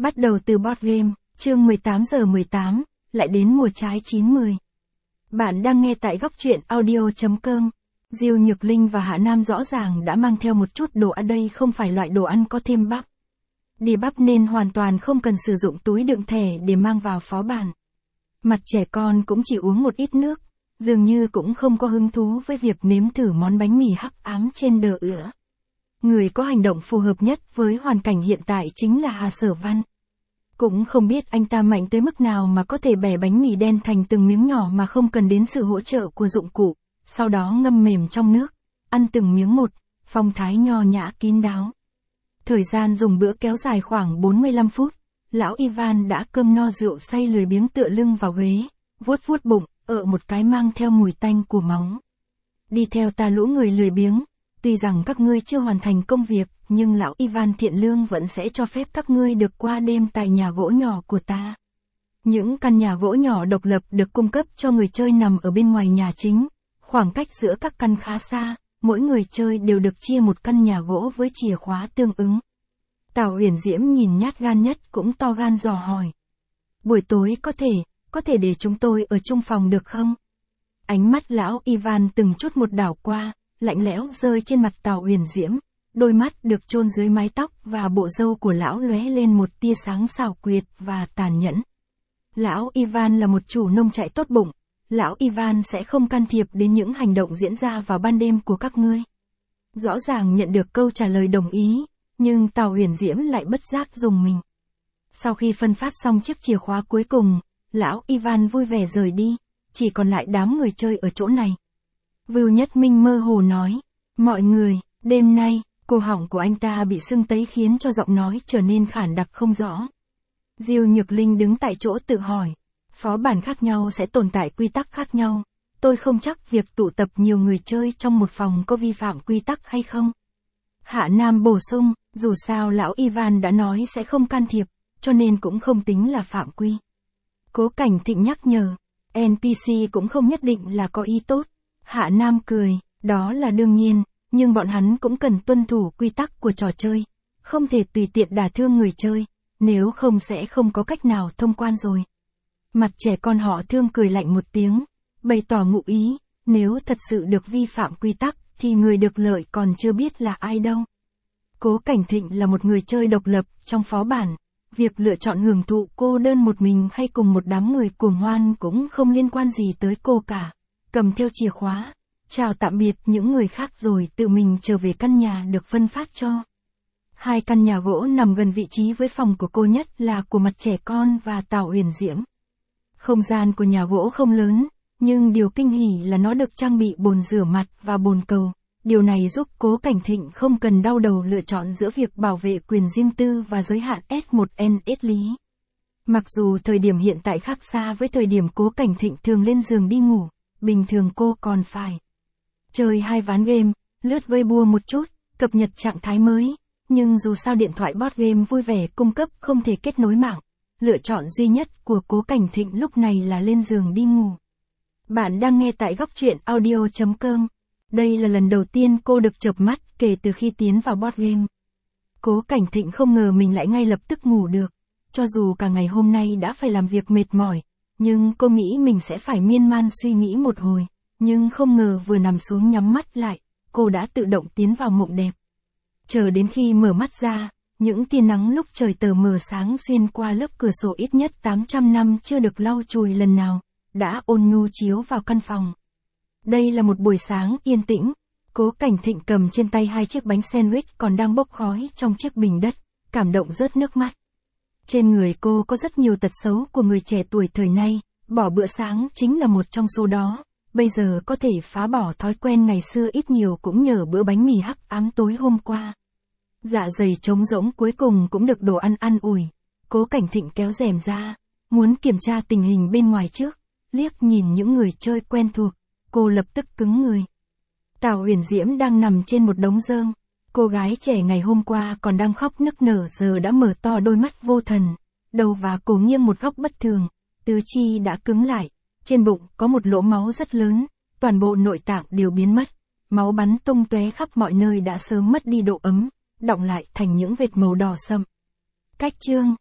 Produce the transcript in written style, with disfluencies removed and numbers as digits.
Bắt đầu từ board game, chương 18:18, lại đến mùa trái 9/10. Bạn đang nghe tại góc truyện audio.com. Diêu Nhược Linh và Hạ Nam rõ ràng đã mang theo một chút đồ ăn, đây không phải loại đồ ăn có thêm bắp. Đi bắp nên hoàn toàn không cần sử dụng túi đựng thẻ để mang vào phó bản. Mặt trẻ con cũng chỉ uống một ít nước, dường như cũng không có hứng thú với việc nếm thử món bánh mì hắc ám trên đờ ửa. Người có hành động phù hợp nhất với hoàn cảnh hiện tại chính là Hà Sở Văn. Cũng không biết anh ta mạnh tới mức nào mà có thể bẻ bánh mì đen thành từng miếng nhỏ mà không cần đến sự hỗ trợ của dụng cụ, sau đó ngâm mềm trong nước, ăn từng miếng một, phong thái nho nhã kín đáo. Thời gian dùng bữa kéo dài khoảng 45 phút, lão Ivan đã cơm no rượu say lười biếng tựa lưng vào ghế, vuốt vuốt bụng, một cái mang theo mùi tanh của máu. Đi theo ta lũ người lười biếng, tuy rằng các ngươi chưa hoàn thành công việc, nhưng lão Ivan thiện lương vẫn sẽ cho phép các ngươi được qua đêm tại nhà gỗ nhỏ của ta. Những căn nhà gỗ nhỏ độc lập được cung cấp cho người chơi nằm ở bên ngoài nhà chính, khoảng cách giữa các căn khá xa, mỗi người chơi đều được chia một căn nhà gỗ với chìa khóa tương ứng. Tào Uyển Diễm nhìn nhát gan nhất cũng to gan dò hỏi. Buổi tối có thể để chúng tôi ở chung phòng được không? Ánh mắt lão Ivan từng chút một đảo qua, lạnh lẽo rơi trên mặt Tào Uyển Diễm, đôi mắt được chôn dưới mái tóc và bộ râu của lão lóe lên một tia sáng xảo quyệt và tàn nhẫn. Lão Ivan là một chủ nông trại tốt bụng, lão Ivan sẽ không can thiệp đến những hành động diễn ra vào ban đêm của các ngươi. Rõ ràng nhận được câu trả lời đồng ý, nhưng Tào Uyển Diễm lại bất giác rùng mình. Sau khi phân phát xong chiếc chìa khóa cuối cùng, lão Ivan vui vẻ rời đi, chỉ còn lại đám người chơi ở chỗ này. Vưu Nhất Minh mơ hồ nói, mọi người, đêm nay, cổ họng của anh ta bị sưng tấy khiến cho giọng nói trở nên khản đặc không rõ. Diêu Nhược Linh đứng tại chỗ tự hỏi, phó bản khác nhau sẽ tồn tại quy tắc khác nhau, tôi không chắc việc tụ tập nhiều người chơi trong một phòng có vi phạm quy tắc hay không. Hạ Nam bổ sung, dù sao lão Ivan đã nói sẽ không can thiệp, cho nên cũng không tính là phạm quy. Cố Cảnh Thịnh nhắc nhở, NPC cũng không nhất định là có ý tốt. Hạ Nam cười, đó là đương nhiên, nhưng bọn hắn cũng cần tuân thủ quy tắc của trò chơi, không thể tùy tiện đả thương người chơi, nếu không sẽ không có cách nào thông quan rồi. Mặt trẻ con họ Thương cười lạnh một tiếng, bày tỏ ngụ ý, nếu thật sự được vi phạm quy tắc, thì người được lợi còn chưa biết là ai đâu. Cố Cảnh Thịnh là một người chơi độc lập trong phó bản, việc lựa chọn hưởng thụ cô đơn một mình hay cùng một đám người cuồng hoan cũng không liên quan gì tới cô cả. Cầm theo chìa khóa, chào tạm biệt những người khác rồi tự mình trở về căn nhà được phân phát cho. Hai căn nhà gỗ nằm gần vị trí với phòng của cô, nhất là của mặt trẻ con và Tào Uyển Diễm. Không gian của nhà gỗ không lớn, nhưng điều kinh hỉ là nó được trang bị bồn rửa mặt và bồn cầu. Điều này giúp Cố Cảnh Thịnh không cần đau đầu lựa chọn giữa việc bảo vệ quyền riêng tư và giới hạn S1NS lý. Mặc dù thời điểm hiện tại khác xa với thời điểm Cố Cảnh Thịnh thường lên giường đi ngủ, bình thường cô còn phải chơi 2 ván game, lướt Weibo một chút, cập nhật trạng thái mới, nhưng dù sao điện thoại board game vui vẻ cung cấp không thể kết nối mạng. Lựa chọn duy nhất của Cố Cảnh Thịnh lúc này là lên giường đi ngủ. Bạn đang nghe tại góc truyện audio.com. Đây là lần đầu tiên cô được chợp mắt kể từ khi tiến vào board game. Cố Cảnh Thịnh không ngờ mình lại ngay lập tức ngủ được. Cho dù cả ngày hôm nay đã phải làm việc mệt mỏi, nhưng cô nghĩ mình sẽ phải miên man suy nghĩ một hồi. Nhưng không ngờ vừa nằm xuống nhắm mắt lại, cô đã tự động tiến vào mộng đẹp. Chờ đến khi mở mắt ra, những tia nắng lúc trời tờ mờ sáng xuyên qua lớp cửa sổ ít nhất 800 năm chưa được lau chùi lần nào, đã ôn nhu chiếu vào căn phòng. Đây là một buổi sáng yên tĩnh. Cố Cảnh Thịnh cầm trên tay 2 chiếc bánh sandwich còn đang bốc khói trong chiếc bình đất, cảm động rớt nước mắt. Trên người cô có rất nhiều tật xấu của người trẻ tuổi thời nay, bỏ bữa sáng chính là một trong số đó. Bây giờ có thể phá bỏ thói quen ngày xưa ít nhiều cũng nhờ bữa bánh mì hắc ám tối hôm qua. Dạ dày trống rỗng cuối cùng cũng được đồ ăn an ủi. Cố Cảnh Thịnh kéo rèm ra, muốn kiểm tra tình hình bên ngoài trước, liếc nhìn những người chơi quen thuộc, cô lập tức cứng người. Tào Uyển Diễm đang nằm trên một đống rơm, cô gái trẻ ngày hôm qua còn đang khóc nức nở giờ đã mở to đôi mắt vô thần, đầu và cổ nghiêng một góc bất thường, tứ chi đã cứng lại, trên bụng có một lỗ máu rất lớn, toàn bộ nội tạng đều biến mất, máu bắn tung tóe khắp mọi nơi đã sớm mất đi độ ấm, đọng lại thành những vệt màu đỏ sậm. Cách chương